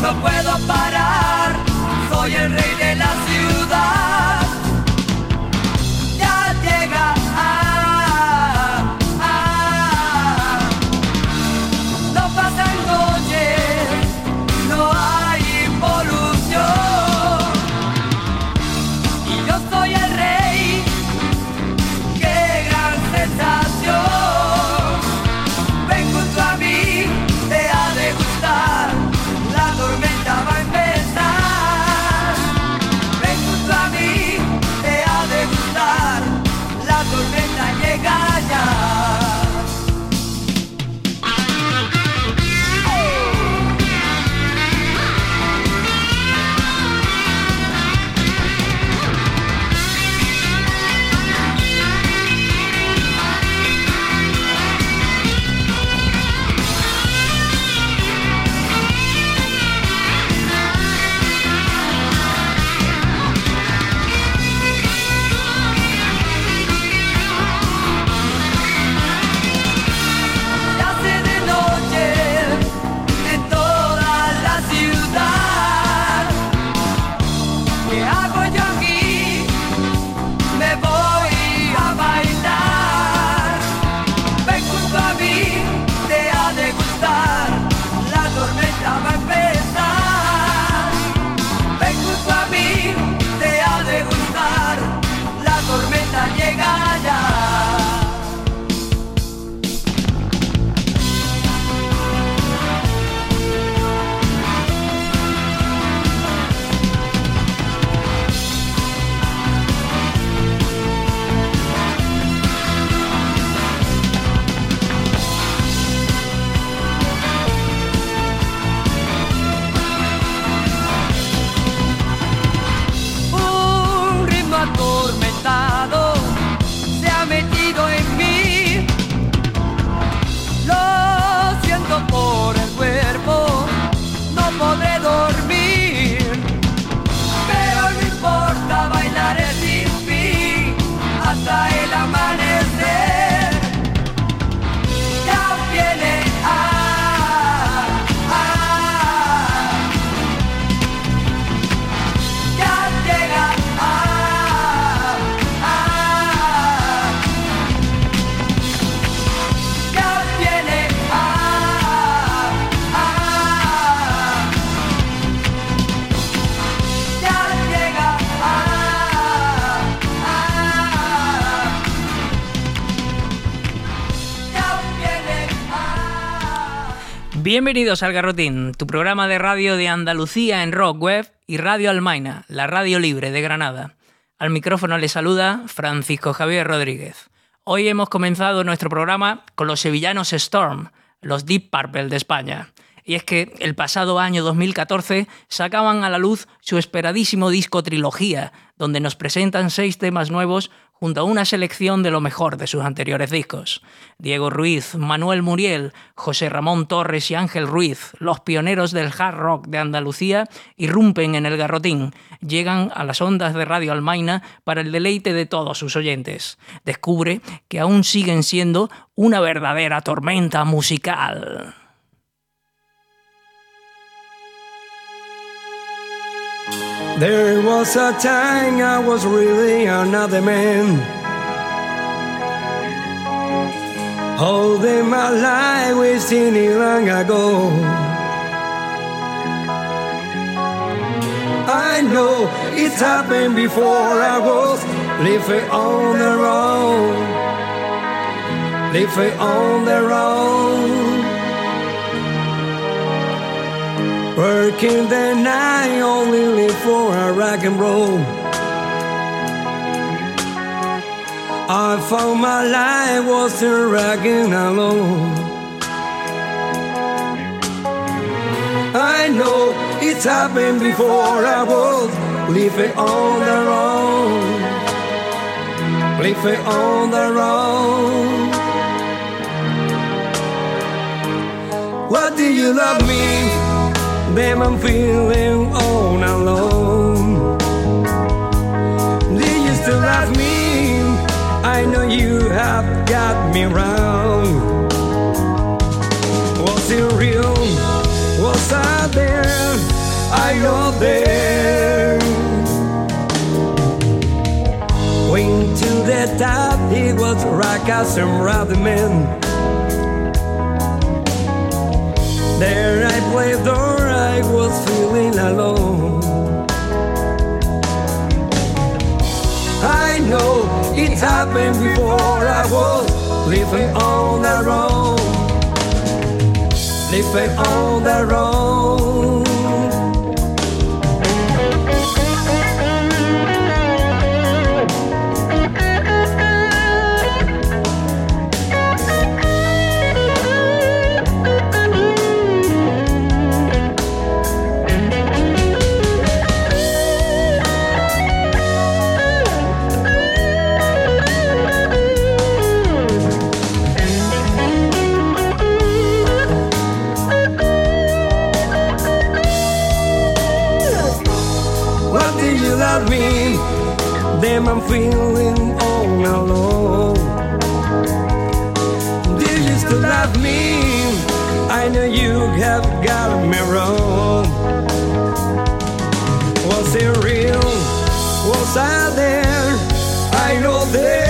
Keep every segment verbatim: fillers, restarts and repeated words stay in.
no puedo parar, soy el rey de la ciudad. Ya llega, ah, ah, no pasan noches, no hay involución, y yo soy el rey, qué gran sensación. Ven junto a mí, te ha de gustar, la tormenta va a empezar. Ven junto a mí, te ha de gustar, la tormenta llega ya. Bienvenidos al Garrotín, tu programa de radio de Andalucía en Rock Web y Radio Almaina, la radio libre de Granada. Al micrófono le saluda Francisco Javier Rodríguez. Hoy hemos comenzado nuestro programa con los sevillanos Storm, los Deep Purple de España. Y es que el pasado año dos mil catorce sacaban a la luz su esperadísimo disco Trilogía, donde nos presentan seis temas nuevos junto a una selección de lo mejor de sus anteriores discos. Diego Ruiz, Manuel Muriel, José Ramón Torres y Ángel Ruiz, los pioneros del hard rock de Andalucía, irrumpen en el Garrotín, llegan a las ondas de Radio Almaina para el deleite de todos sus oyentes. Descubre que aún siguen siendo una verdadera tormenta musical. There was a time I was really another man, holding my life wasting it long ago. I know it's happened before. I was living on the road, living on the road. Working the night, only live for a rock and roll. I found my life wasn't rocking alone. I know it's happened before. I was living on the road, living on the road. What do you love me? Damn, I'm feeling all alone. Do you still love me? I know you have got me wrong. Was it real? Was I there? I know there. Went to the top, he was rock awesome rhythm man. There I played or I was feeling alone. I know it happened before I was living on the road. Living on the road. Love me, then I'm feeling all alone. Did you still love me? I know you have got me wrong. Was it real? Was I there? I know there.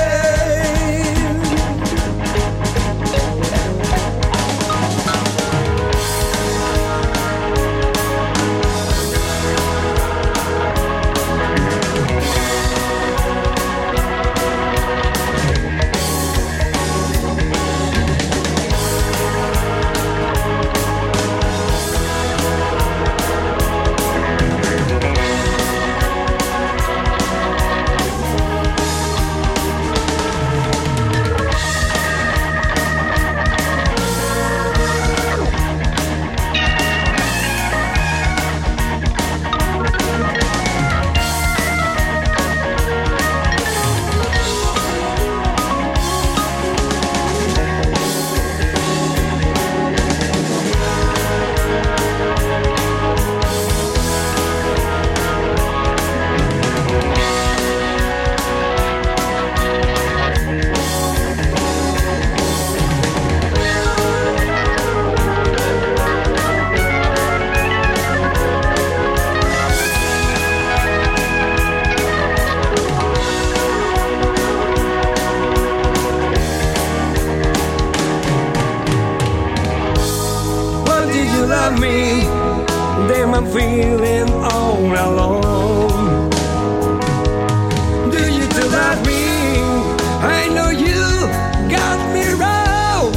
Me, then I'm feeling all alone. Do you still love me? I know you got me wrong.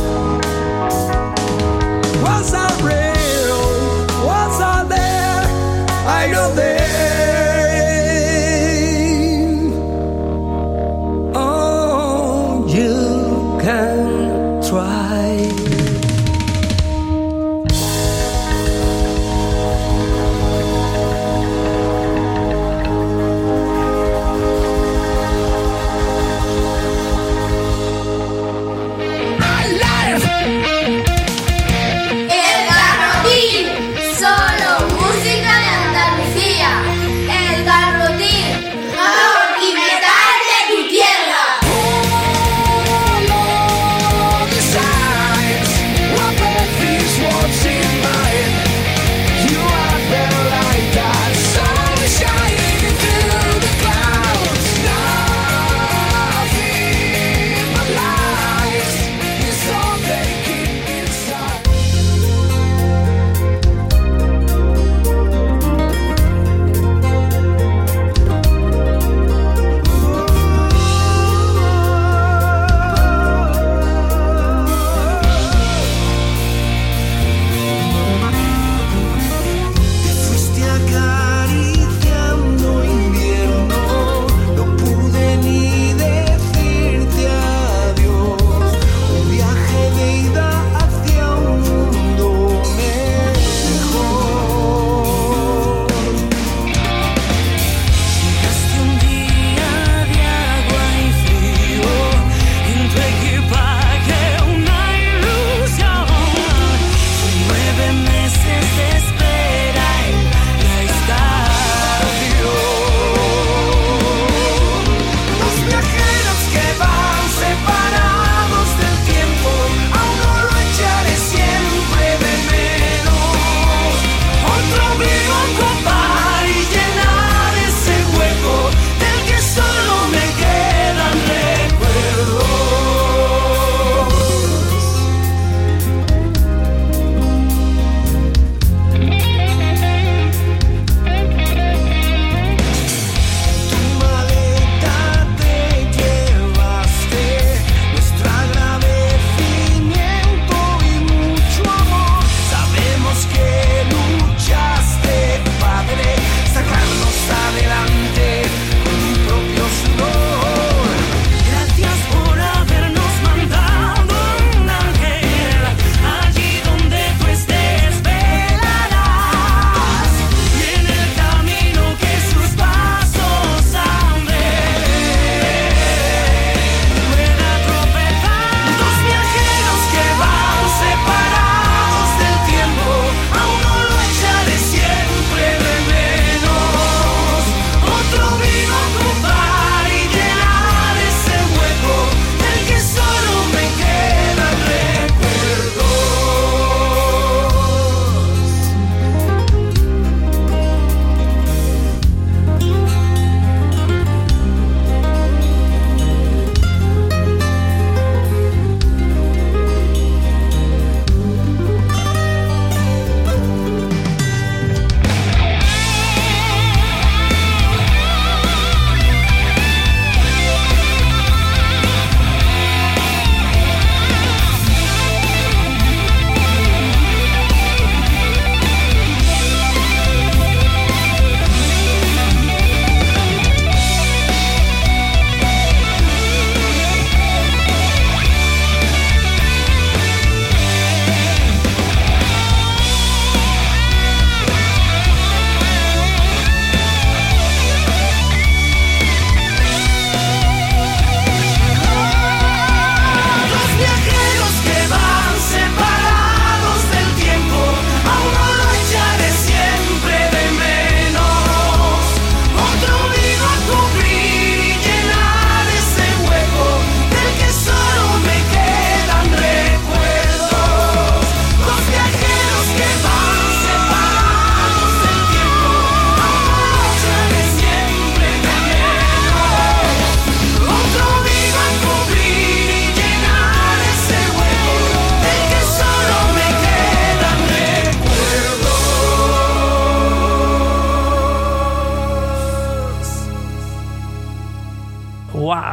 Was I real? Was I there? I know there. Oh, you can try.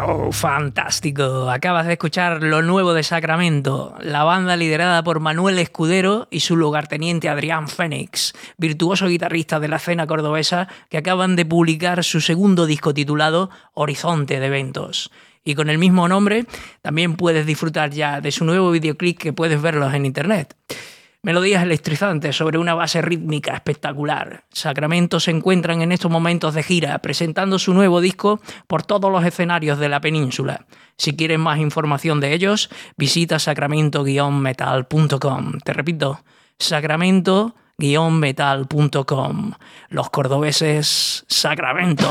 ¡Wow! ¡Fantástico! Acabas de escuchar lo nuevo de Sacramento, la banda liderada por Manuel Escudero y su lugarteniente Adrián Fénix, virtuoso guitarrista de la escena cordobesa, que acaban de publicar su segundo disco titulado Horizonte de Eventos. Y con el mismo nombre también puedes disfrutar ya de su nuevo videoclip, que puedes verlos en internet. Melodías electrizantes sobre una base rítmica espectacular. Sacramento se encuentran en estos momentos de gira, presentando su nuevo disco por todos los escenarios de la península. Si quieres más información de ellos, visita sacramento guion metal punto com. Te repito, sacramento guion metal punto com. Los cordobeses Sacramento.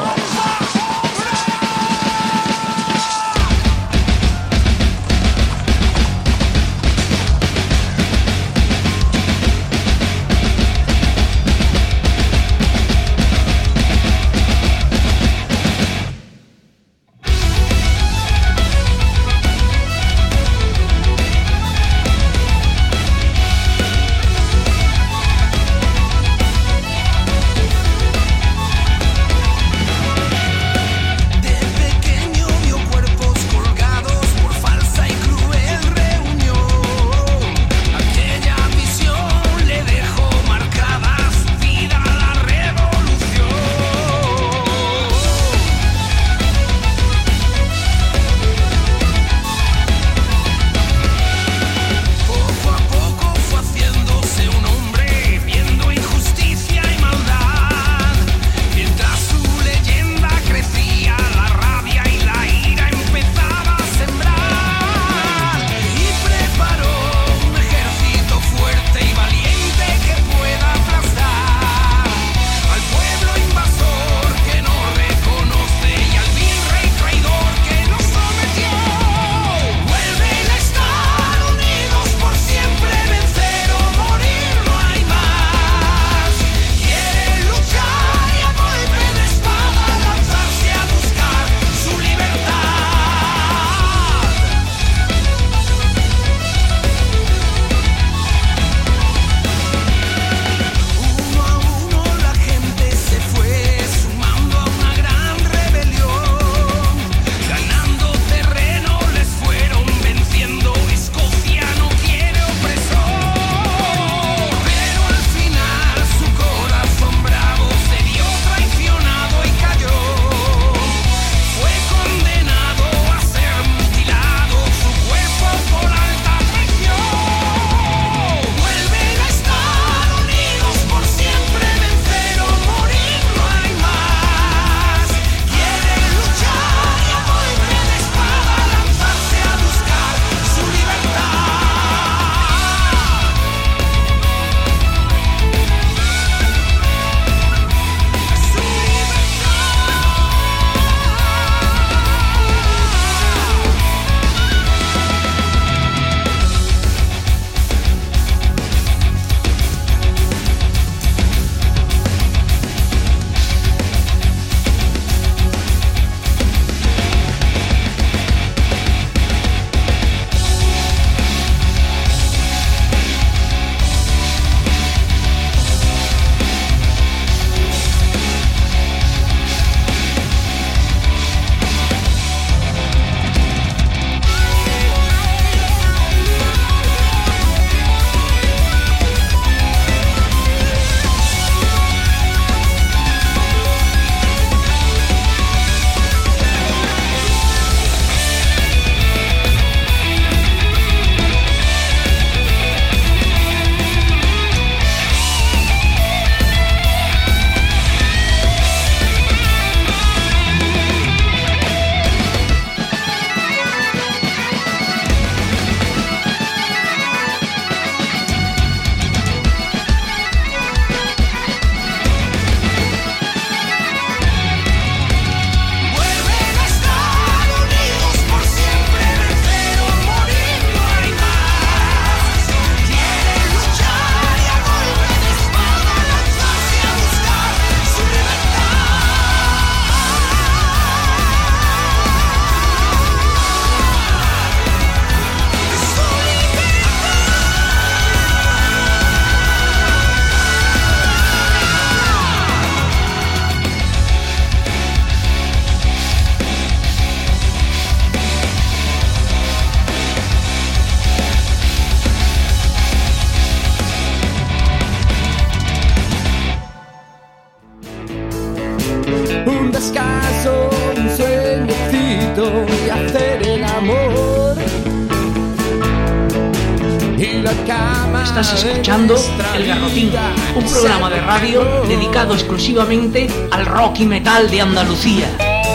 Estás escuchando El Garrotín, un programa de radio dedicado exclusivamente al rock y metal de Andalucía.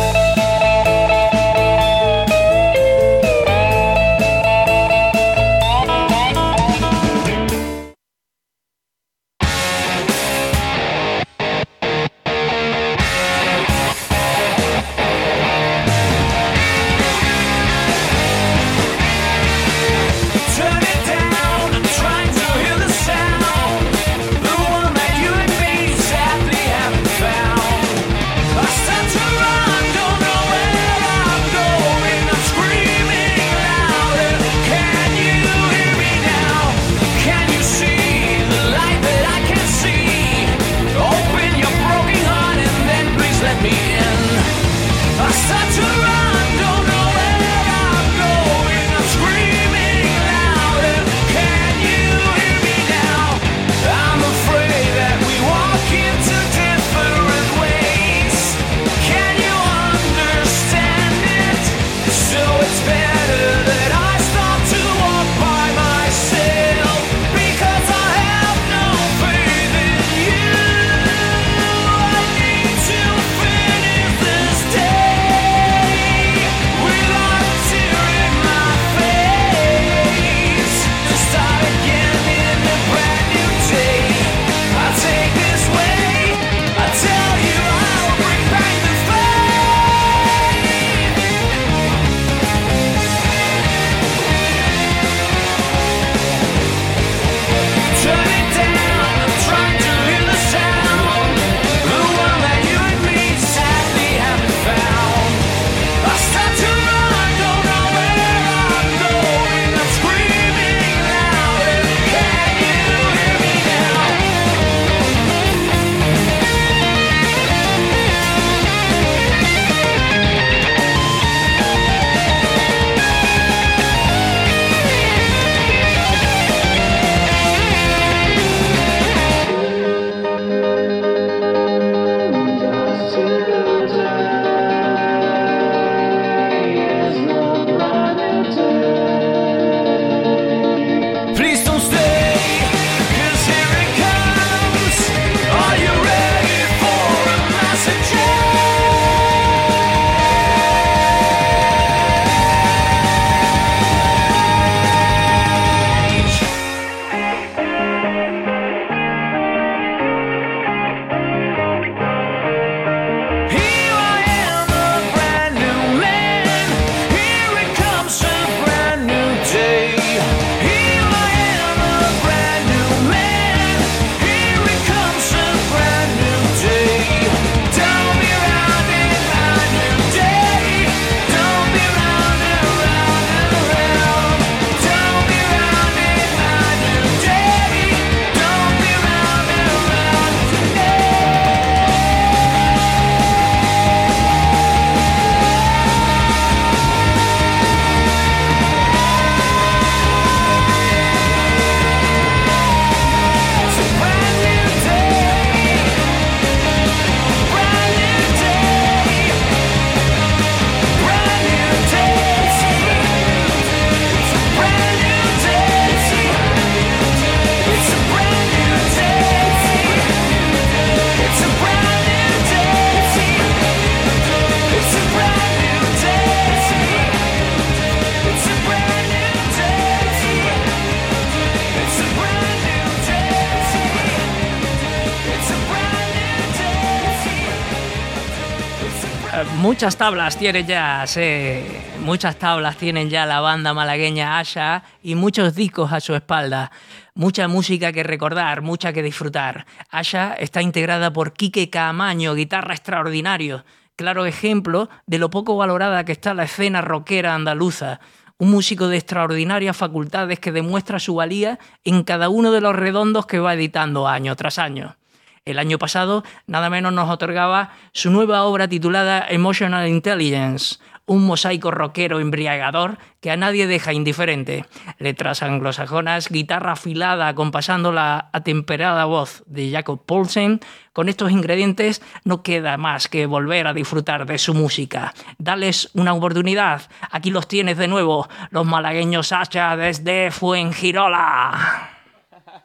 Muchas tablas tiene ya, sí, muchas tablas tienen ya la banda malagueña Asha y muchos discos a su espalda. Mucha música que recordar, mucha que disfrutar. Asha está integrada por Quique Caamaño, guitarra extraordinario. Claro ejemplo de lo poco valorada que está la escena rockera andaluza. Un músico de extraordinarias facultades que demuestra su valía en cada uno de los redondos que va editando año tras año. El año pasado, nada menos nos otorgaba su nueva obra titulada Emotional Intelligence, un mosaico rockero embriagador que a nadie deja indiferente. Letras anglosajonas, guitarra afilada acompasando la atemperada voz de Jakob Poulsen. Con estos ingredientes no queda más que volver a disfrutar de su música. Dales una oportunidad. Aquí los tienes de nuevo, los malagueños Asha desde Fuengirola.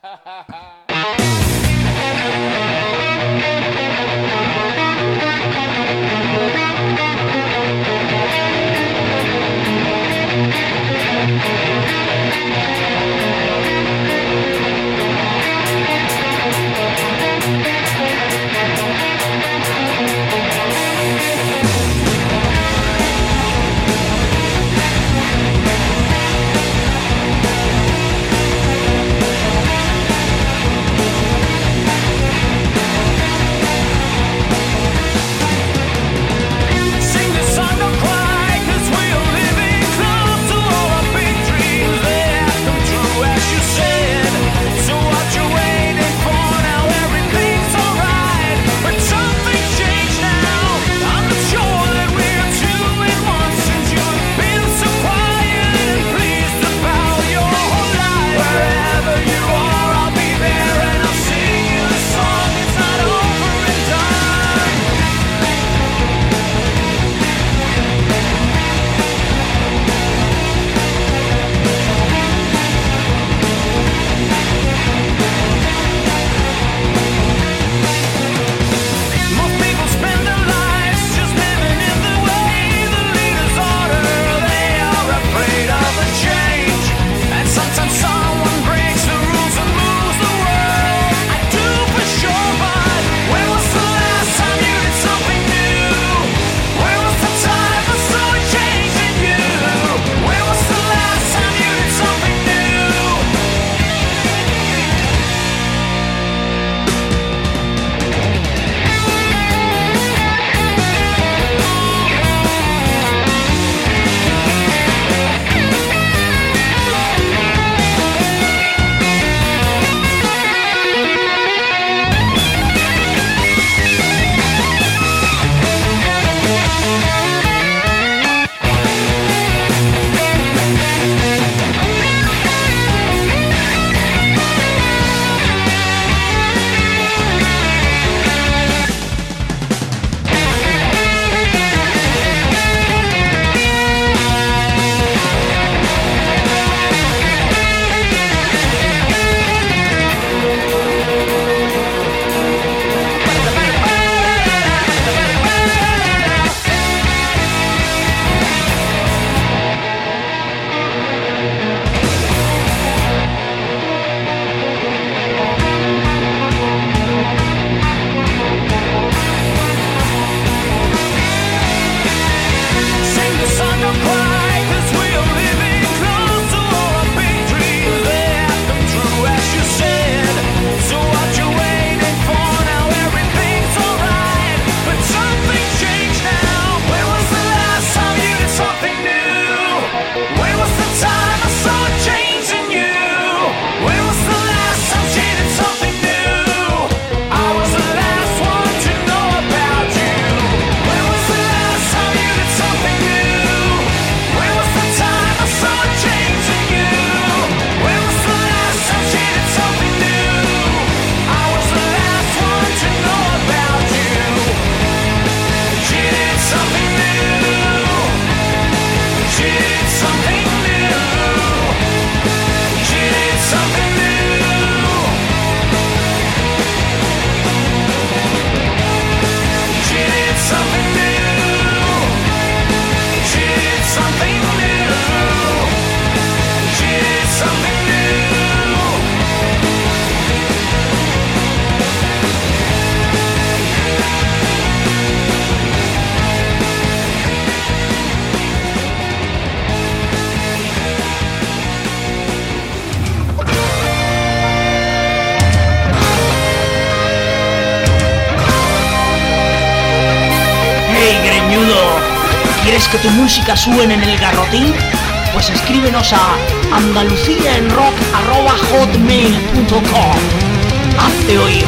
¿Quieres que tu música suene en el garrotín? Pues escríbenos a andaluciaenrock arroba hotmail punto com. Hazte oír.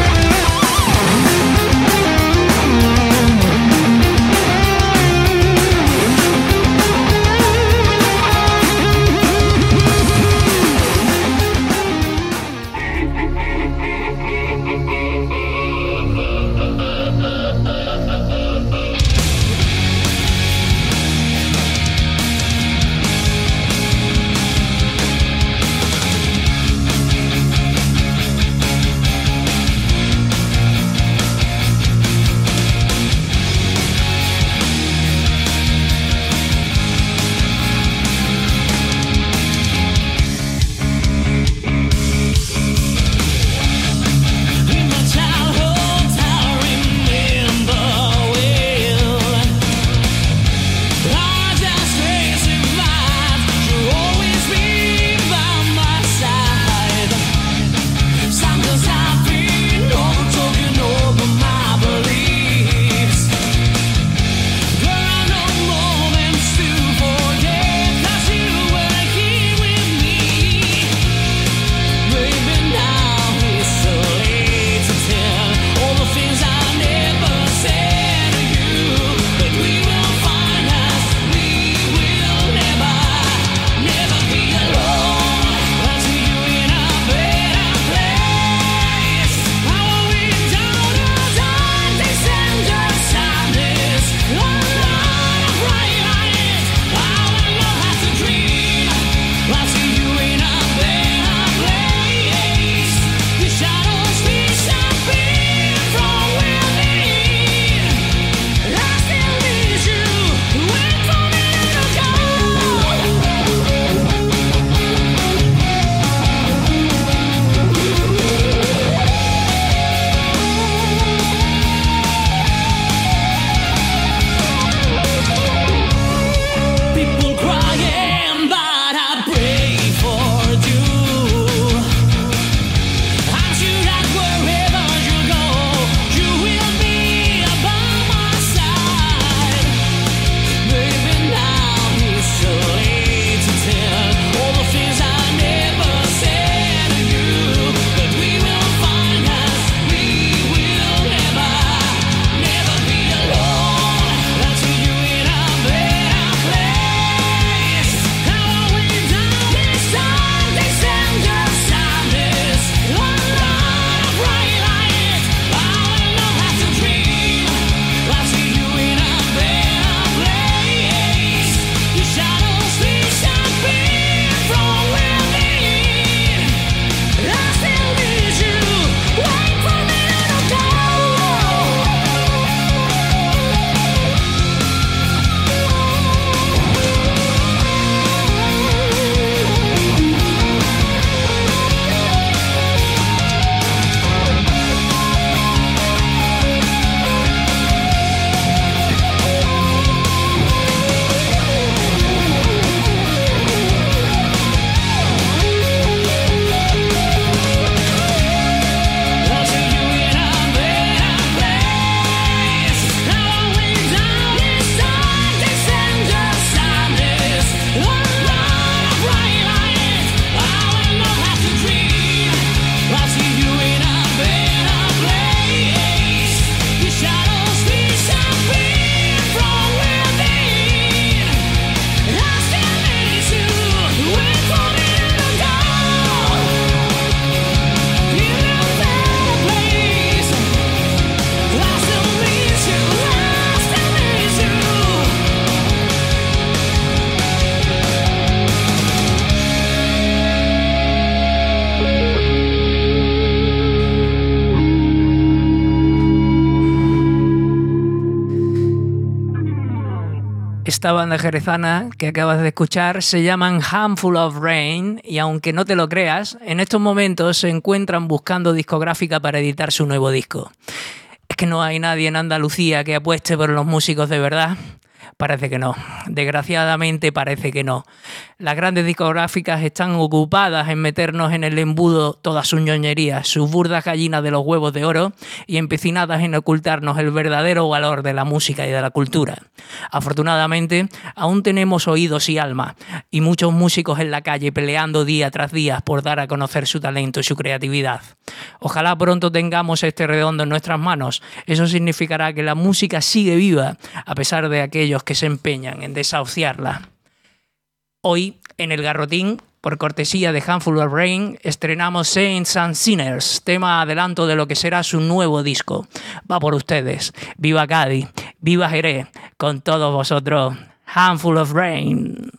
Esta banda jerezana que acabas de escuchar se llaman Handful of Rain y aunque no te lo creas, en estos momentos se encuentran buscando discográfica para editar su nuevo disco. ¿Es que no hay nadie en Andalucía que apueste por los músicos de verdad? Parece que no. Desgraciadamente parece que no. Las grandes discográficas están ocupadas en meternos en el embudo todas sus ñoñerías, sus burdas gallinas de los huevos de oro y empecinadas en ocultarnos el verdadero valor de la música y de la cultura. Afortunadamente, aún tenemos oídos y alma y muchos músicos en la calle peleando día tras día por dar a conocer su talento y su creatividad. Ojalá pronto tengamos este redondo en nuestras manos. Eso significará que la música sigue viva a pesar de aquellos que se empeñan en desahuciarla. Hoy, en el Garrotín, por cortesía de Handful of Rain, estrenamos Saints and Sinners, tema adelanto de lo que será su nuevo disco. Va por ustedes. Viva Cádiz, viva Jerez, con todos vosotros. Handful of Rain.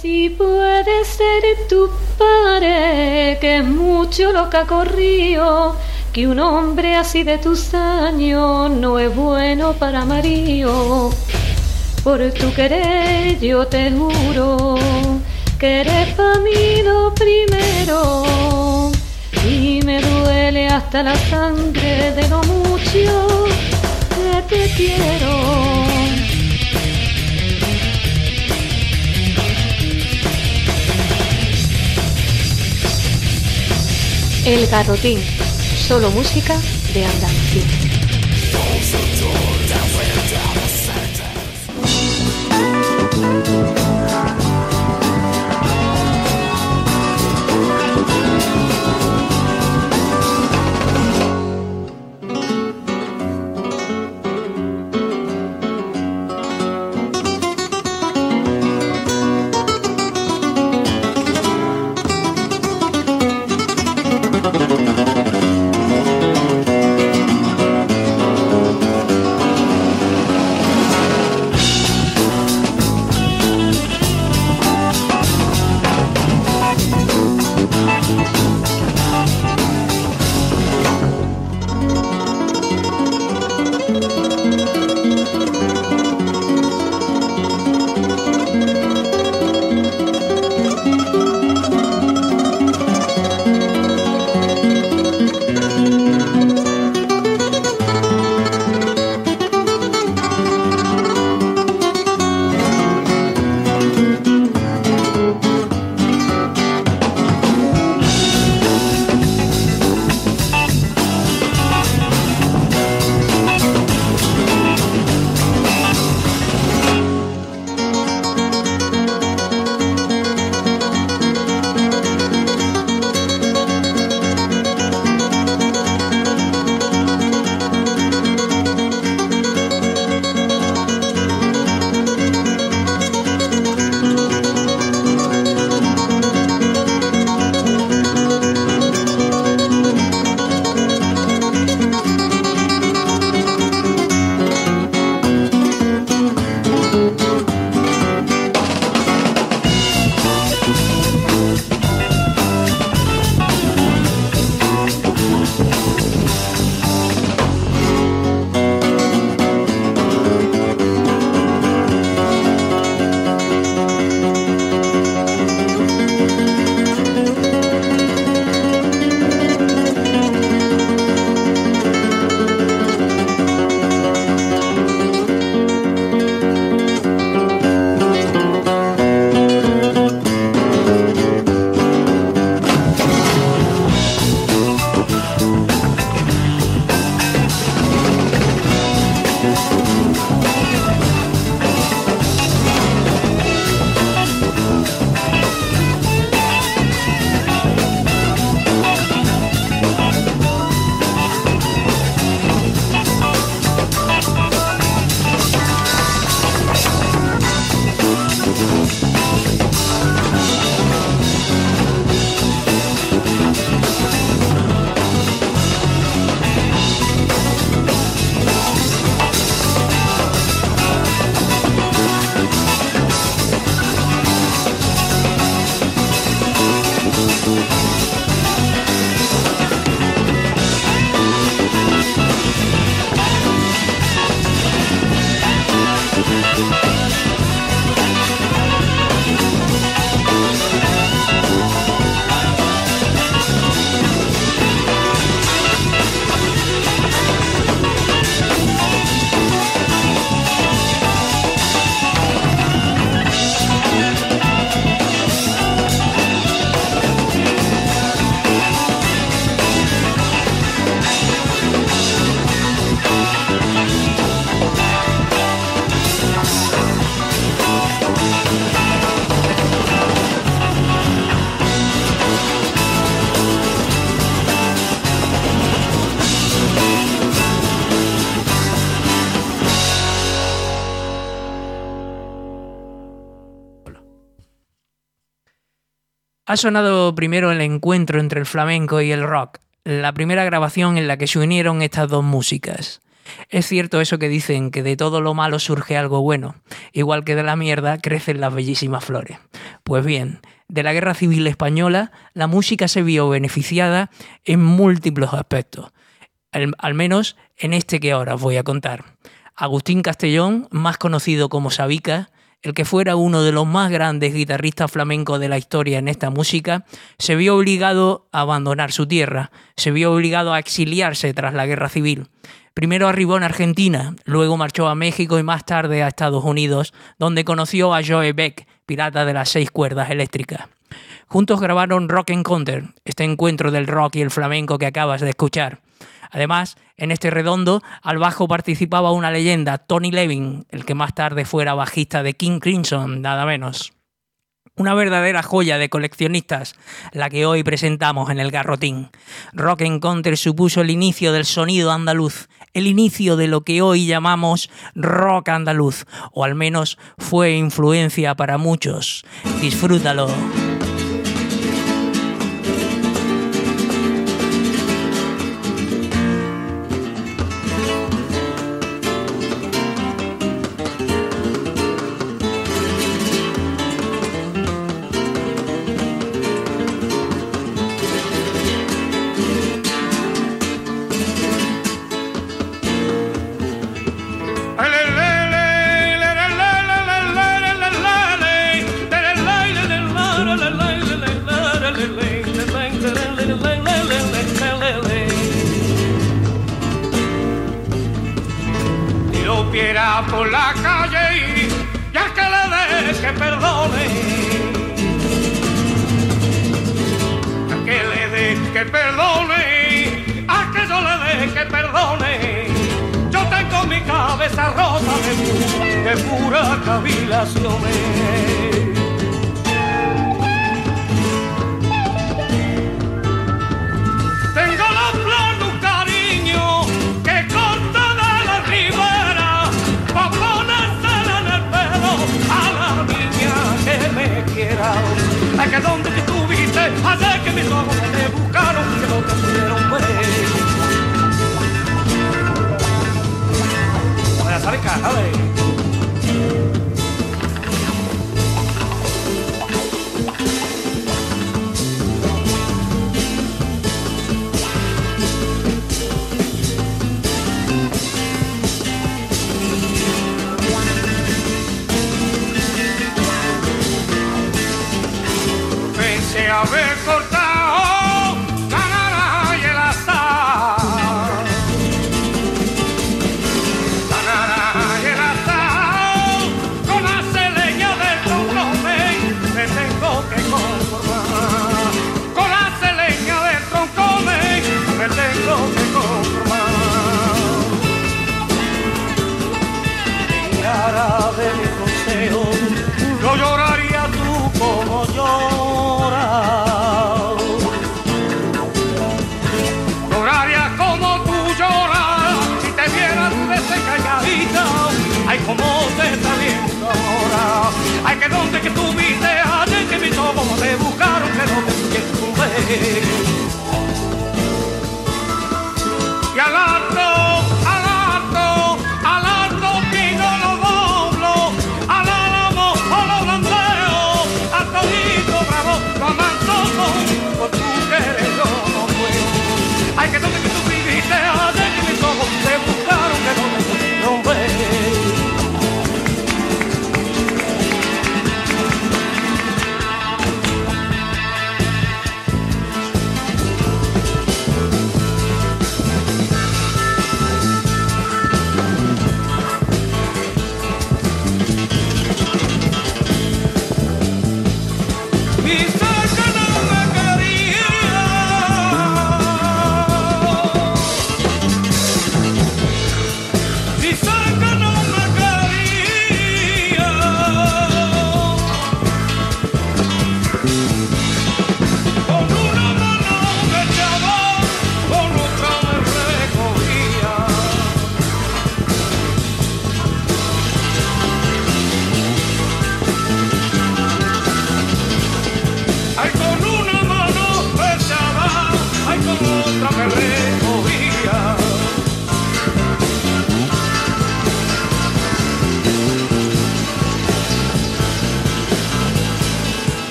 si puede ser tu padre, que es mucho lo que ha corrido, que un hombre así de tus años no es bueno para marido. Por tu querer yo te juro que eres pa' mí lo primero, y me duele hasta la sangre de lo mucho que te quiero. El Garrotín, solo música de Andalucía. Ha sonado primero el encuentro entre el flamenco y el rock, la primera grabación en la que se unieron estas dos músicas. Es cierto eso que dicen, que de todo lo malo surge algo bueno, igual que de la mierda crecen las bellísimas flores. Pues bien, de la Guerra Civil Española, la música se vio beneficiada en múltiples aspectos, al, al menos en este que ahora os voy a contar. Agustín Castellón, más conocido como Sabica, el que fuera uno de los más grandes guitarristas flamencos de la historia en esta música, se vio obligado a abandonar su tierra, se vio obligado a exiliarse tras la Guerra Civil. Primero arribó en Argentina, luego marchó a México y más tarde a Estados Unidos, donde conoció a Joe Beck, pirata de las seis cuerdas eléctricas. Juntos grabaron Rock Encounter, este encuentro del rock y el flamenco que acabas de escuchar. Además, en este redondo, al bajo participaba una leyenda, Tony Levin, el que más tarde fuera bajista de King Crimson, nada menos. Una verdadera joya de coleccionistas, la que hoy presentamos en el Garrotín. Rock Encounter supuso el inicio del sonido andaluz, el inicio de lo que hoy llamamos rock andaluz, o al menos fue influencia para muchos. Disfrútalo. Por la calle y, y al que le dé que perdone, al que le dé que perdone, al que yo le dé que perdone. Yo tengo mi cabeza rota de, de puras cavilaciones. Tengo la flor de un cariño que corta de la ribera pa' ponérsela en el pelo a la niña que me quiera. Ay, que donde que estuviste, hace que mis ojos te buscaron, que no te pudieron ver. Voy a salir cara, a ver. Haber cortado la naranja y el azar, la naranja y el azar, con la leña del troncomen me tengo que conformar, con la leña del troncomen me tengo que conformar. Y ahora de mi consejo yo lloraría tú como yo. Lloraría como tú lloras si te vieras desencalladita. Ay, como te está viendo ahora. Ay, que donde que estuviste, ayer que mis ojos te buscaron, que no te pudieron ver. Y al alto, al alto, al alto pido lo doblo, al álamo o lo blandeo, al todito bravo, lo amanso por tu querer yo no puedo. Ay, que donde que tú viviste, ayer que mis ojos te buscaron, que no me pudieron ver.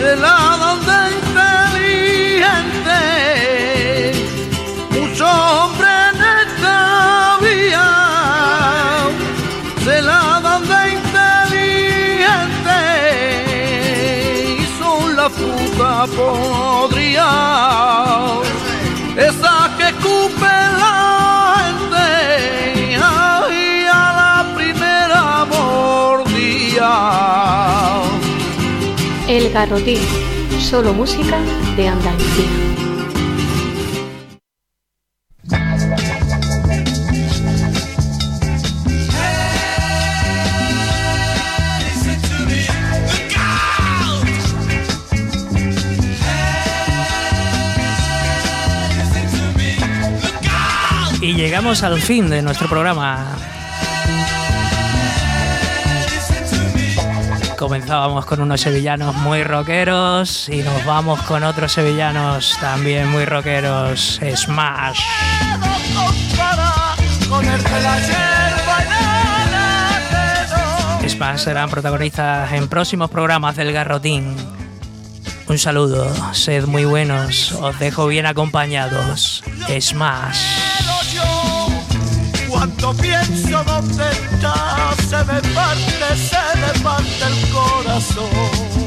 se la dan de inteligente. Muchos hombres en esta vía se la dan de inteligente y son la fruta podrida, esa que escupe la gente, ay, a la primera mordida. El Garrotín, solo música de Andalucía. Y llegamos al fin de nuestro programa. Comenzábamos con unos sevillanos muy rockeros y nos vamos con otros sevillanos también muy rockeros, Smash. Smash serán protagonistas en próximos programas del Garrotín. Un saludo, sed muy buenos, os dejo bien acompañados. Smash. Cuando pienso dónde estás, se me parte, se me parte el corazón.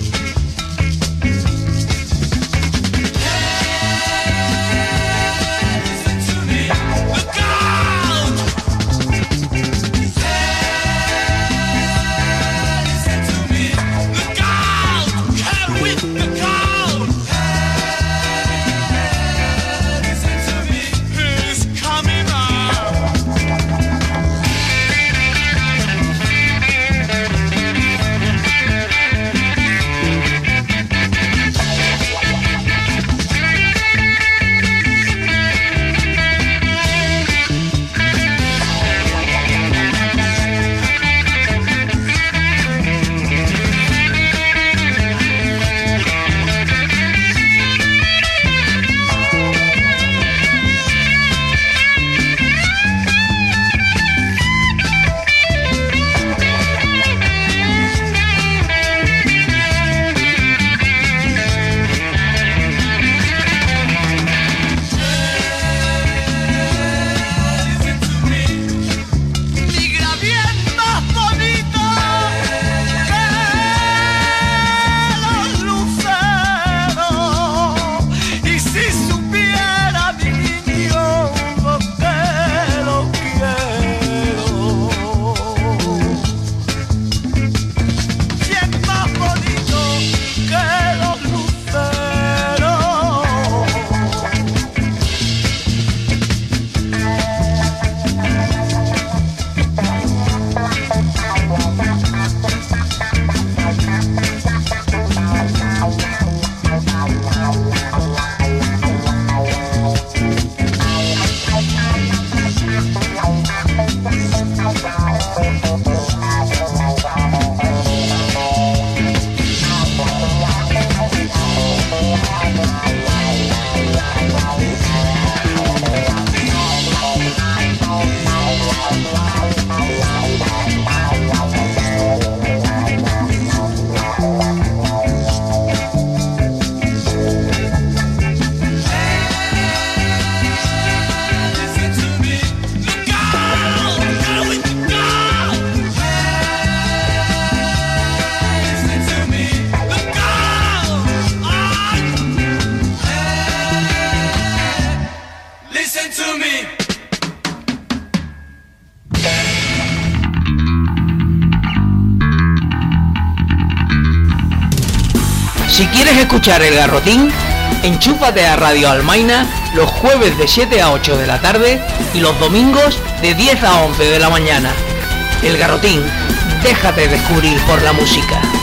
Si quieres escuchar El Garrotín, enchúfate a Radio Almaina los jueves de siete a ocho de la tarde y los domingos de diez a once de la mañana. El Garrotín, déjate descubrir por la música.